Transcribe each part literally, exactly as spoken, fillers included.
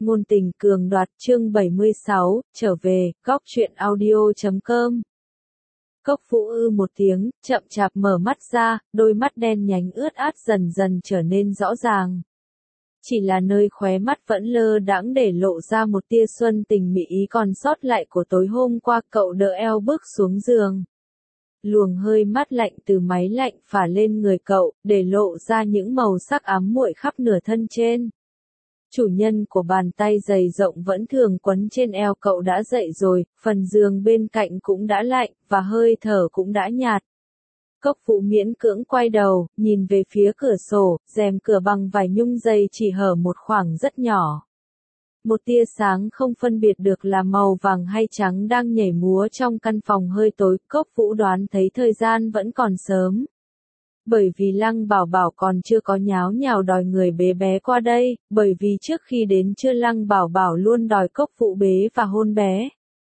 Ngôn tình cường đoạt chương bảy mươi sáu, trở về, góc truyện audio chấm com. Cốc Vũ ư một tiếng, chậm chạp mở mắt ra, đôi mắt đen nhánh ướt át dần dần trở nên rõ ràng. Chỉ là nơi khóe mắt vẫn lơ đãng để lộ ra một tia xuân tình mị ý còn sót lại của tối hôm qua. Cậu đỡ eo bước xuống giường. Luồng hơi mát lạnh từ máy lạnh phả lên người cậu, để lộ ra những màu sắc ám muội khắp nửa thân trên. Chủ nhân của bàn tay dày rộng vẫn thường quấn trên eo cậu đã dậy rồi, phần giường bên cạnh cũng đã lạnh, và hơi thở cũng đã nhạt. Cốc Vũ miễn cưỡng quay đầu, nhìn về phía cửa sổ, rèm cửa bằng vải nhung dày chỉ hở một khoảng rất nhỏ. Một tia sáng không phân biệt được là màu vàng hay trắng đang nhảy múa trong căn phòng hơi tối. Cốc Vũ đoán thấy thời gian vẫn còn sớm. Bởi vì Lăng Bảo Bảo còn chưa có nháo nhào đòi người bế bé qua đây, bởi vì trước khi đến trưa Lăng Bảo Bảo luôn đòi Cốc Vũ bế và hôn bé.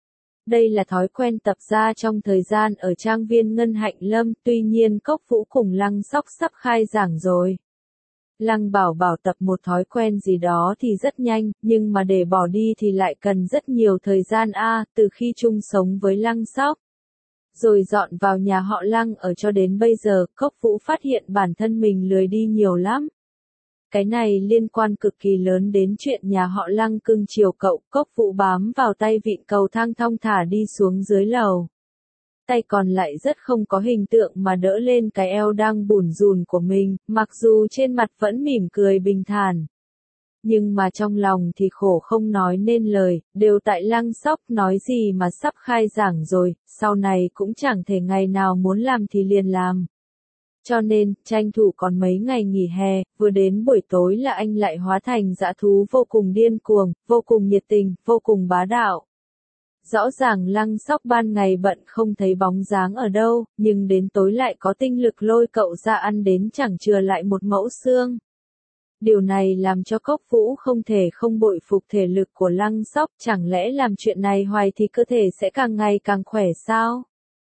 Đây là thói quen tập ra trong thời gian ở trang viên Ngân Hạnh Lâm, tuy nhiên Cốc Vũ cùng Lăng Sóc sắp khai giảng rồi. Lăng Bảo Bảo tập một thói quen gì đó thì rất nhanh, nhưng mà để bỏ đi thì lại cần rất nhiều thời gian a. Từ khi chung sống với Lăng Sóc, rồi dọn vào nhà họ Lăng ở cho đến bây giờ, Cốc Vũ phát hiện bản thân mình lười đi nhiều lắm. Cái này liên quan cực kỳ lớn đến chuyện nhà họ Lăng cưng chiều cậu. Cốc Vũ bám vào tay vịn cầu thang thong thả đi xuống dưới lầu. Tay còn lại rất không có hình tượng mà đỡ lên cái eo đang bủn rủn của mình, mặc dù trên mặt vẫn mỉm cười bình thản. Nhưng mà trong lòng thì khổ không nói nên lời, đều tại Lăng Sóc nói gì mà sắp khai giảng rồi, sau này cũng chẳng thể ngày nào muốn làm thì liền làm. Cho nên, tranh thủ còn mấy ngày nghỉ hè, vừa đến buổi tối là anh lại hóa thành dã thú vô cùng điên cuồng, vô cùng nhiệt tình, vô cùng bá đạo. Rõ ràng Lăng Sóc ban ngày bận không thấy bóng dáng ở đâu, nhưng đến tối lại có tinh lực lôi cậu ra ăn đến chẳng chừa lại một mẫu xương. Điều này làm cho Cốc Vũ không thể không bội phục thể lực của Lăng Sóc, chẳng lẽ làm chuyện này hoài thì cơ thể sẽ càng ngày càng khỏe sao?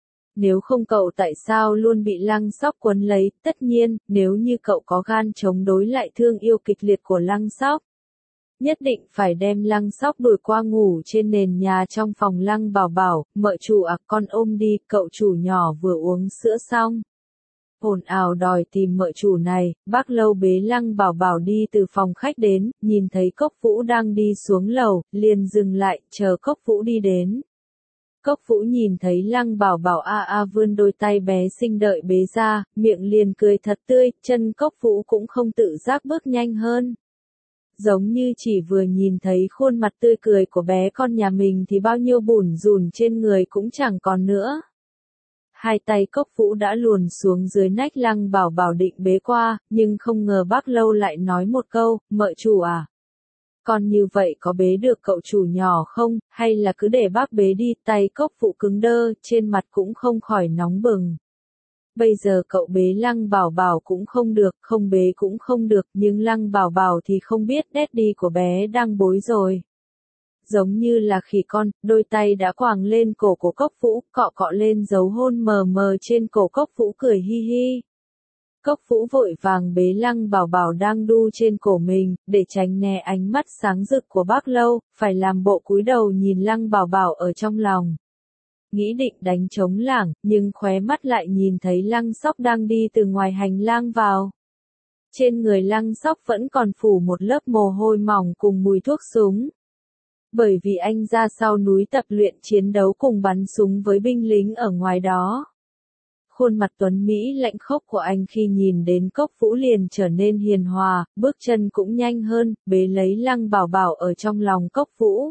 Nếu không cậu tại sao luôn bị Lăng Sóc quấn lấy? Tất nhiên, nếu như cậu có gan chống đối lại thương yêu kịch liệt của Lăng Sóc, nhất định phải đem Lăng Sóc đuổi qua ngủ trên nền nhà trong phòng Lăng Bảo Bảo. Mợ chủ à, con ôm đi. Cậu chủ nhỏ vừa uống sữa xong, ồn ào đòi tìm mợ chủ này. Bác Lâu bế Lăng Bảo Bảo đi từ phòng khách đến, nhìn thấy Cốc Vũ đang đi xuống lầu, liền dừng lại, chờ Cốc Vũ đi đến. Cốc Vũ nhìn thấy Lăng Bảo Bảo a a vươn đôi tay bé xinh đợi bế ra, miệng liền cười thật tươi, chân Cốc Vũ cũng không tự giác bước nhanh hơn. Giống như chỉ vừa nhìn thấy khuôn mặt tươi cười của bé con nhà mình thì bao nhiêu bủn rủn trên người cũng chẳng còn nữa. Hai tay Cốc Vũ đã luồn xuống dưới nách Lăng Bảo Bảo định bế qua, nhưng không ngờ bác Lâu lại nói một câu, mợ chủ à? Còn như vậy có bế được cậu chủ nhỏ không, hay là cứ để bác bế đi? Tay Cốc Vũ cứng đơ, trên mặt cũng không khỏi nóng bừng. Bây giờ cậu bế Lăng Bảo Bảo cũng không được, không bế cũng không được, nhưng Lăng Bảo Bảo thì không biết daddy của bé đang bối rồi. Giống như là khỉ con, đôi tay đã quàng lên cổ của Cốc Vũ, cọ cọ lên dấu hôn mờ mờ trên cổ. Cốc Vũ cười hi hi. Cốc Vũ vội vàng bế Lăng Bảo Bảo đang đu trên cổ mình, để tránh né ánh mắt sáng rực của bác Lâu, phải làm bộ cúi đầu nhìn Lăng Bảo Bảo ở trong lòng. Nghĩ định đánh trống lảng, nhưng khóe mắt lại nhìn thấy Lăng Sóc đang đi từ ngoài hành lang vào. Trên người Lăng Sóc vẫn còn phủ một lớp mồ hôi mỏng cùng mùi thuốc súng. Bởi vì anh ra sau núi tập luyện chiến đấu cùng bắn súng với binh lính ở ngoài đó. Khuôn mặt tuấn Mỹ lạnh khốc của anh khi nhìn đến Cốc Vũ liền trở nên hiền hòa, bước chân cũng nhanh hơn, bế lấy Lăng Bảo Bảo ở trong lòng Cốc Vũ.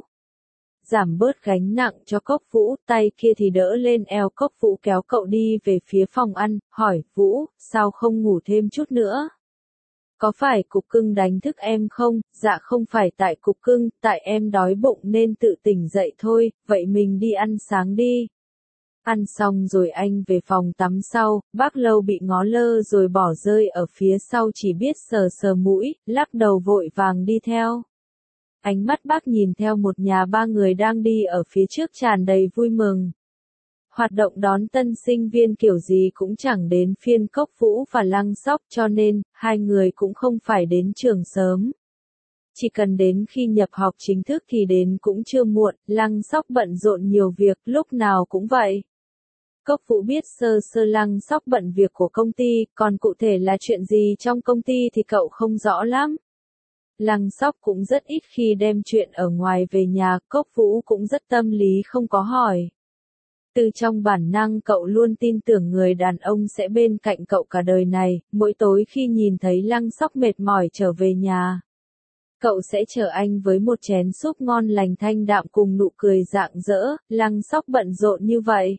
Giảm bớt gánh nặng cho Cốc Vũ, tay kia thì đỡ lên eo Cốc Vũ kéo cậu đi về phía phòng ăn, hỏi, Vũ, sao không ngủ thêm chút nữa? Có phải cục cưng đánh thức em không? Dạ không phải tại cục cưng, tại em đói bụng nên tự tỉnh dậy thôi, vậy mình đi ăn sáng đi. Ăn xong rồi anh về phòng tắm sau, bác Lâu bị ngó lơ rồi bỏ rơi ở phía sau chỉ biết sờ sờ mũi, lắc đầu vội vàng đi theo. Ánh mắt bác nhìn theo một nhà ba người đang đi ở phía trước tràn đầy vui mừng. Hoạt động đón tân sinh viên kiểu gì cũng chẳng đến phiên Cốc Vũ và Lăng Sóc cho nên, hai người cũng không phải đến trường sớm. Chỉ cần đến khi nhập học chính thức thì đến cũng chưa muộn, Lăng Sóc bận rộn nhiều việc, lúc nào cũng vậy. Cốc Vũ biết sơ sơ Lăng Sóc bận việc của công ty, còn cụ thể là chuyện gì trong công ty thì cậu không rõ lắm. Lăng Sóc cũng rất ít khi đem chuyện ở ngoài về nhà, Cốc Vũ cũng rất tâm lý không có hỏi. Từ trong bản năng cậu luôn tin tưởng người đàn ông sẽ bên cạnh cậu cả đời này, mỗi tối khi nhìn thấy Lăng Sóc mệt mỏi trở về nhà. Cậu sẽ chờ anh với một chén súp ngon lành thanh đạm cùng nụ cười rạng rỡ, Lăng Sóc bận rộn như vậy.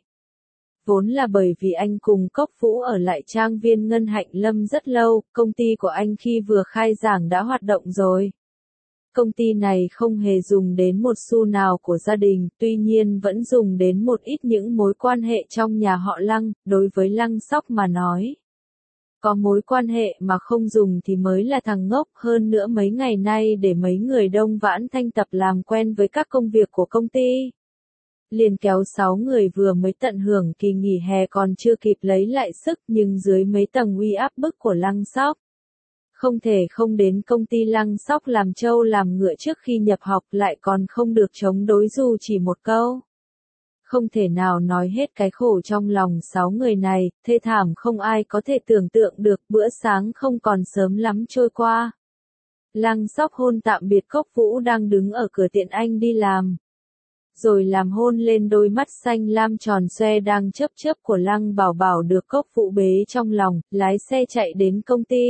Vốn là bởi vì anh cùng Cốc Vũ ở lại trang viên Ngân Hạnh Lâm rất lâu, công ty của anh khi vừa khai giảng đã hoạt động rồi. Công ty này không hề dùng đến một xu nào của gia đình, tuy nhiên vẫn dùng đến một ít những mối quan hệ trong nhà họ Lăng, đối với Lăng Sóc mà nói. Có mối quan hệ mà không dùng thì mới là thằng ngốc, hơn nữa mấy ngày nay để mấy người Đông Vãn Thanh tập làm quen với các công việc của công ty. Liền kéo sáu người vừa mới tận hưởng kỳ nghỉ hè còn chưa kịp lấy lại sức nhưng dưới mấy tầng uy áp bức của Lăng Sóc. Không thể không đến công ty Lăng Sóc làm trâu làm ngựa trước khi nhập học lại còn không được chống đối dù chỉ một câu. Không thể nào nói hết cái khổ trong lòng sáu người này, thê thảm không ai có thể tưởng tượng được, bữa sáng không còn sớm lắm trôi qua. Lăng Sóc hôn tạm biệt Cốc Vũ đang đứng ở cửa tiện anh đi làm. Rồi làm hôn lên đôi mắt xanh lam tròn xoe đang chớp chớp của Lăng Bảo Bảo được Cốc Vũ bế trong lòng, lái xe chạy đến công ty.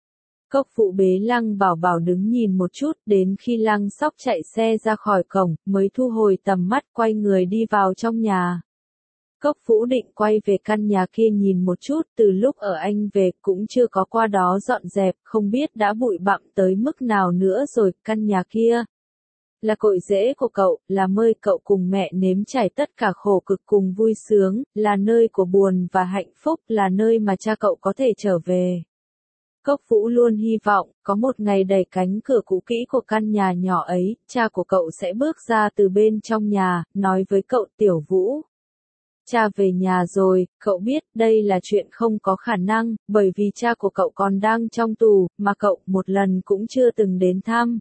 Cốc Vũ bế Lăng Bảo Bảo đứng nhìn một chút, đến khi Lăng Sóc chạy xe ra khỏi cổng, mới thu hồi tầm mắt quay người đi vào trong nhà. Cốc Vũ định quay về căn nhà kia nhìn một chút, từ lúc ở anh về cũng chưa có qua đó dọn dẹp, không biết đã bụi bặm tới mức nào nữa rồi, căn nhà kia. Là cội rễ của cậu, là nơi cậu cùng mẹ nếm trải tất cả khổ cực cùng vui sướng, là nơi của buồn và hạnh phúc, là nơi mà cha cậu có thể trở về. Cốc Vũ luôn hy vọng, có một ngày đẩy cánh cửa cũ kỹ của căn nhà nhỏ ấy, cha của cậu sẽ bước ra từ bên trong nhà, nói với cậu Tiểu Vũ. Cha về nhà rồi, cậu biết đây là chuyện không có khả năng, bởi vì cha của cậu còn đang trong tù, mà cậu một lần cũng chưa từng đến thăm.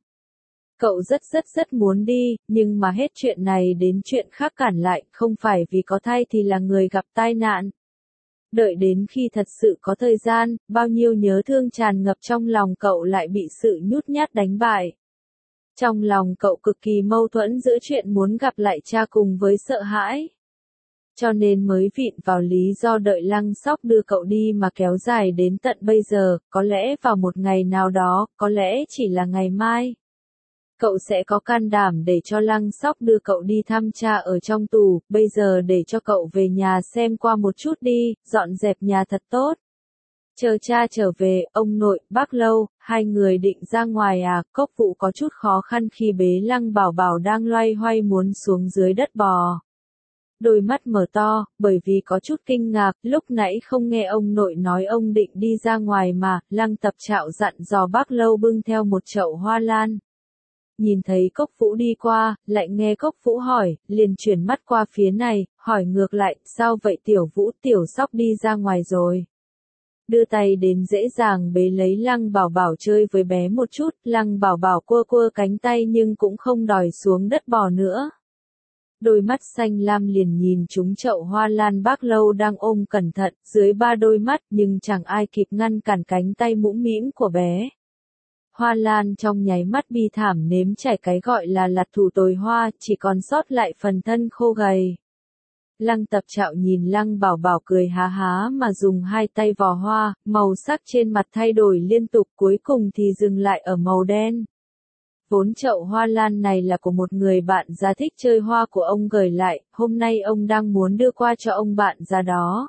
Cậu rất rất rất muốn đi, nhưng mà hết chuyện này đến chuyện khác cản lại, không phải vì có thai thì là người gặp tai nạn. Đợi đến khi thật sự có thời gian, bao nhiêu nhớ thương tràn ngập trong lòng cậu lại bị sự nhút nhát đánh bại. Trong lòng cậu cực kỳ mâu thuẫn giữa chuyện muốn gặp lại cha cùng với sợ hãi. Cho nên mới vịn vào lý do đợi Lăng Sóc đưa cậu đi mà kéo dài đến tận bây giờ, có lẽ vào một ngày nào đó, có lẽ chỉ là ngày mai. Cậu sẽ có can đảm để cho Lăng Sóc đưa cậu đi thăm cha ở trong tù, bây giờ để cho cậu về nhà xem qua một chút đi, dọn dẹp nhà thật tốt. Chờ cha trở về, ông nội, bác Lâu, hai người định ra ngoài à, Cốc Vũ có chút khó khăn khi bế Lăng Bảo Bảo đang loay hoay muốn xuống dưới đất bò. Đôi mắt mở to, bởi vì có chút kinh ngạc, lúc nãy không nghe ông nội nói ông định đi ra ngoài mà, Lăng Tập Trạo dặn dò bác Lâu bưng theo một chậu hoa lan. Nhìn thấy Cốc Vũ đi qua, lại nghe Cốc Vũ hỏi, liền chuyển mắt qua phía này, hỏi ngược lại, sao vậy Tiểu Vũ, Tiểu Sóc đi ra ngoài rồi. Đưa tay đến dễ dàng bế lấy Lăng Bảo Bảo chơi với bé một chút, Lăng Bảo Bảo quơ quơ cánh tay nhưng cũng không đòi xuống đất bò nữa. Đôi mắt xanh lam liền nhìn trúng chậu hoa lan bác Lâu đang ôm cẩn thận, dưới ba đôi mắt nhưng chẳng ai kịp ngăn cản cánh tay mũm mĩm của bé. Hoa lan trong nháy mắt bi thảm nếm trải cái gọi là lạt thủ tồi hoa, chỉ còn sót lại phần thân khô gầy. Lăng Tập Trạo nhìn Lăng Bảo Bảo cười há há mà dùng hai tay vò hoa, màu sắc trên mặt thay đổi liên tục cuối cùng thì dừng lại ở màu đen. Vốn chậu hoa lan này là của một người bạn già thích chơi hoa của ông gửi lại, hôm nay ông đang muốn đưa qua cho ông bạn già đó.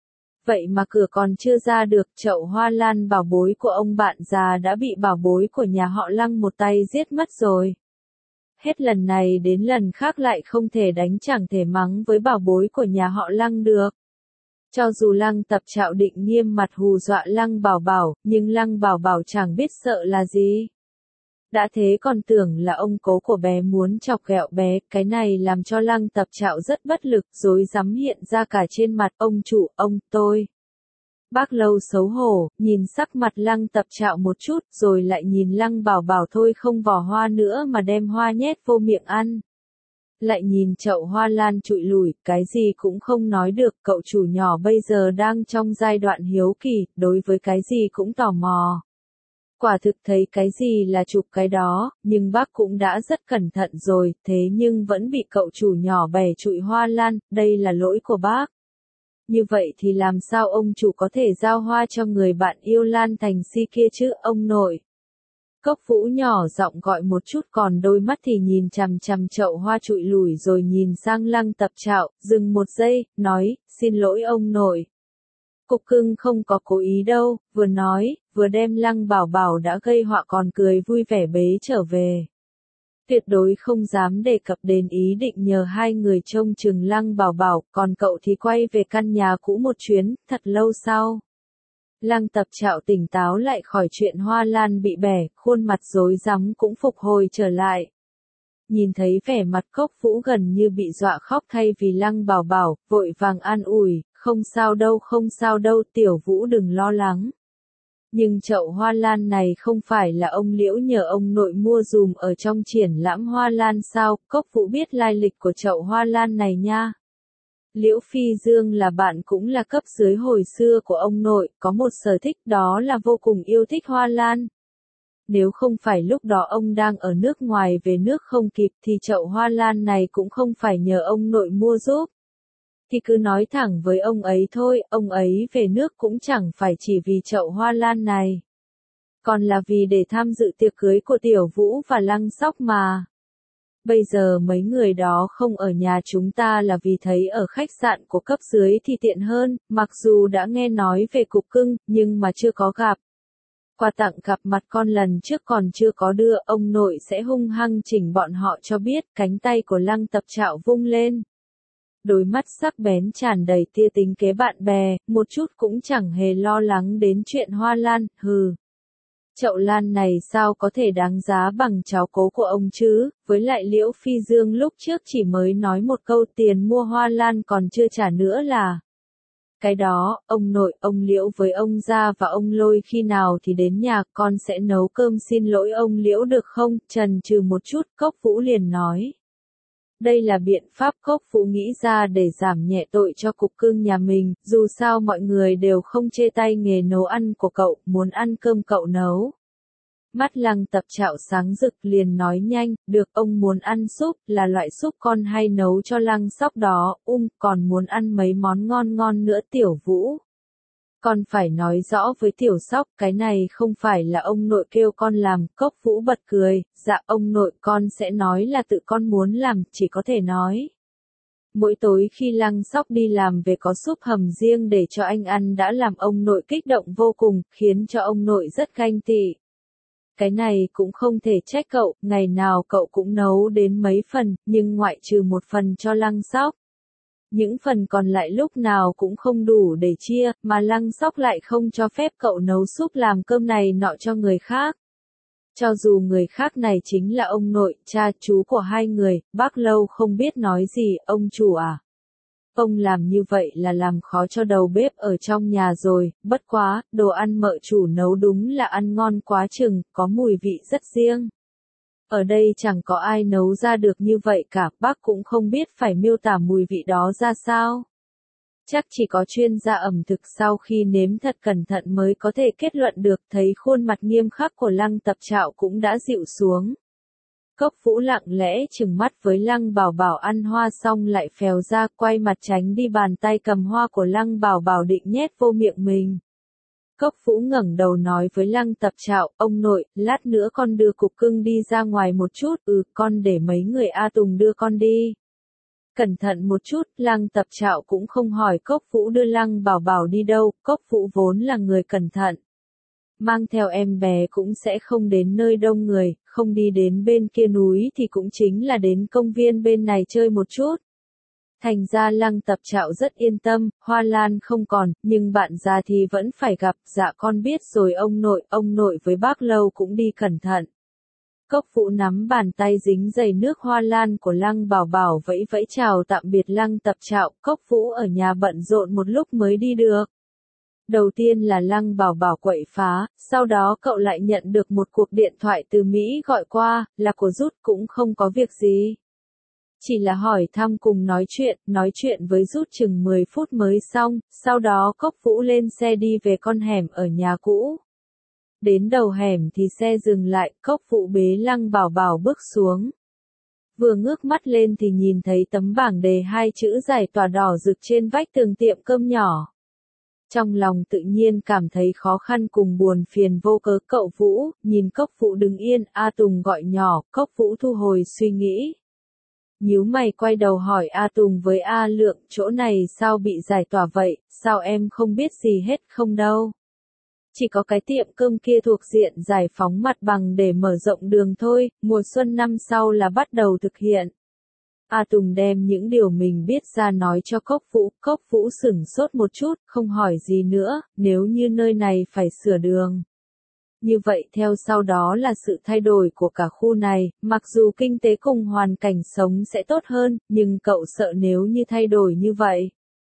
Vậy mà cửa còn chưa ra được, chậu hoa lan bảo bối của ông bạn già đã bị bảo bối của nhà họ Lăng một tay giết mất rồi. Hết lần này đến lần khác lại không thể đánh chẳng thể mắng với bảo bối của nhà họ Lăng được. Cho dù Lăng Tập Trạo định nghiêm mặt hù dọa Lăng Bảo Bảo, nhưng Lăng Bảo Bảo chẳng biết sợ là gì. Đã thế còn tưởng là ông cố của bé muốn chọc ghẹo bé, cái này làm cho Lăng Tập Trạo rất bất lực, rối rắm hiện ra cả trên mặt, ông chủ, ông, tôi. Bác Lâu xấu hổ, nhìn sắc mặt Lăng Tập Trạo một chút, rồi lại nhìn Lăng Bảo Bảo thôi không vỏ hoa nữa mà đem hoa nhét vô miệng ăn. Lại nhìn chậu hoa lan trụi lủi, cái gì cũng không nói được, cậu chủ nhỏ bây giờ đang trong giai đoạn hiếu kỳ, đối với cái gì cũng tò mò. Quả thực thấy cái gì là chụp cái đó, nhưng bác cũng đã rất cẩn thận rồi, thế nhưng vẫn bị cậu chủ nhỏ bẻ trụi hoa lan, đây là lỗi của bác. Như vậy thì làm sao ông chủ có thể giao hoa cho người bạn yêu Lan Thành Si kia chứ, ông nội? Cốc Vũ nhỏ giọng gọi một chút, còn đôi mắt thì nhìn chằm chằm chậu hoa trụi lủi rồi nhìn sang Lăng Tập Trạo, dừng một giây, nói, xin lỗi ông nội. Cục Cưng không có cố ý đâu, vừa nói, vừa đem Lăng Bảo Bảo đã gây họa còn cười vui vẻ bế trở về. Tuyệt đối không dám đề cập đến ý định nhờ hai người trông chừng Lăng Bảo Bảo, còn cậu thì quay về căn nhà cũ một chuyến, thật lâu sau. Lăng Tập Trạo tỉnh táo lại khỏi chuyện hoa lan bị bẻ, khuôn mặt rối rắm cũng phục hồi trở lại. Nhìn thấy vẻ mặt Cốc Vũ gần như bị dọa khóc thay vì Lăng Bảo Bảo, vội vàng an ủi, không sao đâu không sao đâu Tiểu Vũ đừng lo lắng. Nhưng chậu hoa lan này không phải là ông Liễu nhờ ông nội mua dùm ở trong triển lãm hoa lan sao, Cốc Vũ biết lai lịch của chậu hoa lan này nha. Liễu Phi Dương là bạn cũng là cấp dưới hồi xưa của ông nội, có một sở thích đó là vô cùng yêu thích hoa lan. Nếu không phải lúc đó ông đang ở nước ngoài về nước không kịp thì chậu hoa lan này cũng không phải nhờ ông nội mua giúp. Thì cứ nói thẳng với ông ấy thôi, ông ấy về nước cũng chẳng phải chỉ vì chậu hoa lan này. Còn là vì để tham dự tiệc cưới của Tiểu Vũ và Lăng Sóc mà. Bây giờ mấy người đó không ở nhà chúng ta là vì thấy ở khách sạn của cấp dưới thì tiện hơn, mặc dù đã nghe nói về Cục Cưng, nhưng mà chưa có gặp. Quà tặng gặp mặt con lần trước còn chưa có đưa, ông nội sẽ hung hăng chỉnh bọn họ cho biết, cánh tay của Lăng Tập Trạo vung lên. Đôi mắt sắc bén tràn đầy tia tính kế bạn bè, một chút cũng chẳng hề lo lắng đến chuyện hoa lan, hừ. Chậu lan này sao có thể đáng giá bằng cháu cố của ông chứ, với lại Liễu Phi Dương lúc trước chỉ mới nói một câu tiền mua hoa lan còn chưa trả nữa là. Cái đó, ông nội, ông Liễu với ông Gia và ông Lôi khi nào thì đến nhà con sẽ nấu cơm xin lỗi ông Liễu được không, chần chừ một chút, Cốc Vũ liền nói. Đây là biện pháp Cốc Vũ nghĩ ra để giảm nhẹ tội cho Cục Cưng nhà mình, dù sao mọi người đều không chê tay nghề nấu ăn của cậu, muốn ăn cơm cậu nấu. Mắt Lăng Tập Trạo sáng rực liền nói nhanh, được ông muốn ăn súp, là loại súp con hay nấu cho Lăng Sóc đó, um, còn muốn ăn mấy món ngon ngon nữa Tiểu Vũ. Con phải nói rõ với Tiểu Sóc, cái này không phải là ông nội kêu con làm, Cốc Vũ bật cười, dạ ông nội con sẽ nói là tự con muốn làm, chỉ có thể nói. Mỗi tối khi Lăng Sóc đi làm về có súp hầm riêng để cho anh ăn đã làm ông nội kích động vô cùng, khiến cho ông nội rất ganh tị. Cái này cũng không thể trách cậu, ngày nào cậu cũng nấu đến mấy phần, nhưng ngoại trừ một phần cho Lăng Sóc. Những phần còn lại lúc nào cũng không đủ để chia, mà Lăng Sóc lại không cho phép cậu nấu súp làm cơm này nọ cho người khác. Cho dù người khác này chính là ông nội, cha chú của hai người, bác Lâu không biết nói gì, ông chủ à. Ông làm như vậy là làm khó cho đầu bếp ở trong nhà rồi, bất quá, đồ ăn mợ chủ nấu đúng là ăn ngon quá chừng, có mùi vị rất riêng. Ở đây chẳng có ai nấu ra được như vậy cả, bác cũng không biết phải miêu tả mùi vị đó ra sao. Chắc chỉ có chuyên gia ẩm thực sau khi nếm thật cẩn thận mới có thể kết luận được, thấy khuôn mặt nghiêm khắc của Lăng Tập Trạo cũng đã dịu xuống. Cốc Vũ lặng lẽ trừng mắt với Lăng Bảo Bảo ăn hoa xong lại phèo ra quay mặt tránh đi bàn tay cầm hoa của Lăng Bảo Bảo định nhét vô miệng mình. Cốc Vũ ngẩng đầu nói với Lăng Tập Trạo, ông nội, lát nữa con đưa Cục Cưng đi ra ngoài một chút, ừ, con để mấy người A Tùng đưa con đi. Cẩn thận một chút, Lăng Tập Trạo cũng không hỏi Cốc Vũ đưa Lăng Bảo Bảo đi đâu, Cốc Vũ vốn là người cẩn thận. Mang theo em bé cũng sẽ không đến nơi đông người, không đi đến bên kia núi thì cũng chính là đến công viên bên này chơi một chút. Thành ra Lăng Tập Trạo rất yên tâm, hoa lan không còn, nhưng bạn già thì vẫn phải gặp, dạ con biết rồi ông nội, ông nội với bác Lâu cũng đi cẩn thận. Cốc Vũ nắm bàn tay dính đầy nước hoa lan của Lăng Bảo Bảo vẫy vẫy chào tạm biệt Lăng Tập Trạo, Cốc Vũ ở nhà bận rộn một lúc mới đi được. Đầu tiên là Lăng Bảo Bảo quậy phá, sau đó cậu lại nhận được một cuộc điện thoại từ Mỹ gọi qua, là của Rút, cũng không có việc gì. Chỉ là hỏi thăm cùng nói chuyện, nói chuyện với Rút chừng mười phút mới xong, sau đó Cốc Vũ lên xe đi về con hẻm ở nhà cũ. Đến đầu hẻm thì xe dừng lại, Cốc Vũ bế Lăng Bảo Bảo bước xuống. Vừa ngước mắt lên thì nhìn thấy tấm bảng đề hai chữ giải tỏa đỏ rực trên vách tường tiệm cơm nhỏ. Trong lòng tự nhiên cảm thấy khó khăn cùng buồn phiền vô cớ. Cậu Vũ, nhìn Cốc Vũ đứng yên, A Tùng gọi nhỏ, Cốc Vũ thu hồi suy nghĩ. Nhíu mày quay đầu hỏi A Tùng với A Lượng, chỗ này sao bị giải tỏa vậy, sao em không biết gì hết không đâu. Chỉ có cái tiệm cơm kia thuộc diện giải phóng mặt bằng để mở rộng đường thôi, mùa xuân năm sau là bắt đầu thực hiện. A Tùng đem những điều mình biết ra nói cho Cốc Vũ, Cốc Vũ sửng sốt một chút, không hỏi gì nữa, nếu như nơi này phải sửa đường. Như vậy theo sau đó là sự thay đổi của cả khu này, mặc dù kinh tế cùng hoàn cảnh sống sẽ tốt hơn, nhưng cậu sợ nếu như thay đổi như vậy.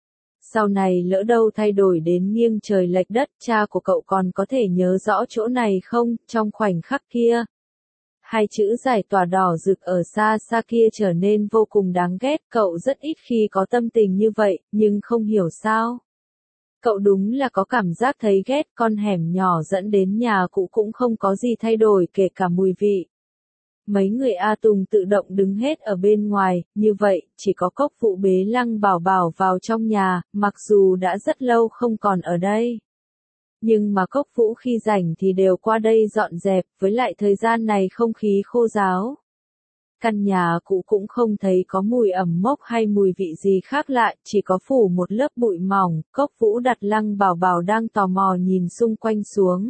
Sau này lỡ đâu thay đổi đến nghiêng trời lệch đất, cha của cậu còn có thể nhớ rõ chỗ này không, trong khoảnh khắc kia. Hai chữ giải tỏa đỏ rực ở xa xa kia trở nên vô cùng đáng ghét, cậu rất ít khi có tâm tình như vậy, nhưng không hiểu sao. Cậu đúng là có cảm giác thấy ghét, con hẻm nhỏ dẫn đến nhà cũ cũng không có gì thay đổi kể cả mùi vị. Mấy người A Tùng tự động đứng hết ở bên ngoài, như vậy, chỉ có Cốc Vũ bế Lăng Bảo Bảo vào trong nhà, mặc dù đã rất lâu không còn ở đây. Nhưng mà Cốc Vũ khi rảnh thì đều qua đây dọn dẹp, với lại thời gian này không khí khô ráo. Căn nhà cũ cũng không thấy có mùi ẩm mốc hay mùi vị gì khác lạ, chỉ có phủ một lớp bụi mỏng. Cốc Vũ đặt Lăng Bảo Bảo đang tò mò nhìn xung quanh xuống.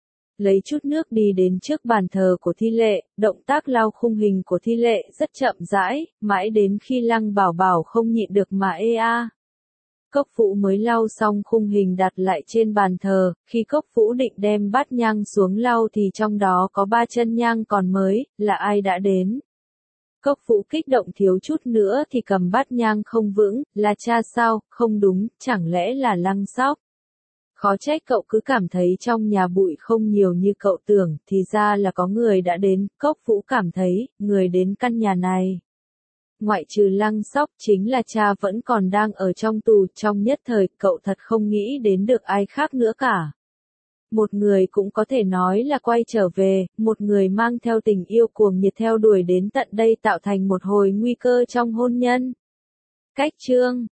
Lấy chút nước đi đến trước bàn thờ của Thi Lệ, động tác lau khung hình của Thi Lệ rất chậm rãi, mãi đến khi Lăng Bảo Bảo không nhịn được mà ê a. Cốc Vũ mới lau xong khung hình đặt lại trên bàn thờ, khi Cốc Vũ định đem bát nhang xuống lau thì trong đó có ba chân nhang còn mới, là ai đã đến. Cốc Vũ kích động thiếu chút nữa thì cầm bát nhang không vững, là cha sao, không đúng, chẳng lẽ là Lăng Sóc. Khó trách cậu cứ cảm thấy trong nhà bụi không nhiều như cậu tưởng, thì ra là có người đã đến. Cốc Vũ cảm thấy, người đến căn nhà này. Ngoại trừ Lăng Sóc chính là cha vẫn còn đang ở trong tù, trong nhất thời, cậu thật không nghĩ đến được ai khác nữa cả. Một người cũng có thể nói là quay trở về, một người mang theo tình yêu cuồng nhiệt theo đuổi đến tận đây tạo thành một hồi nguy cơ trong hôn nhân. Cách chương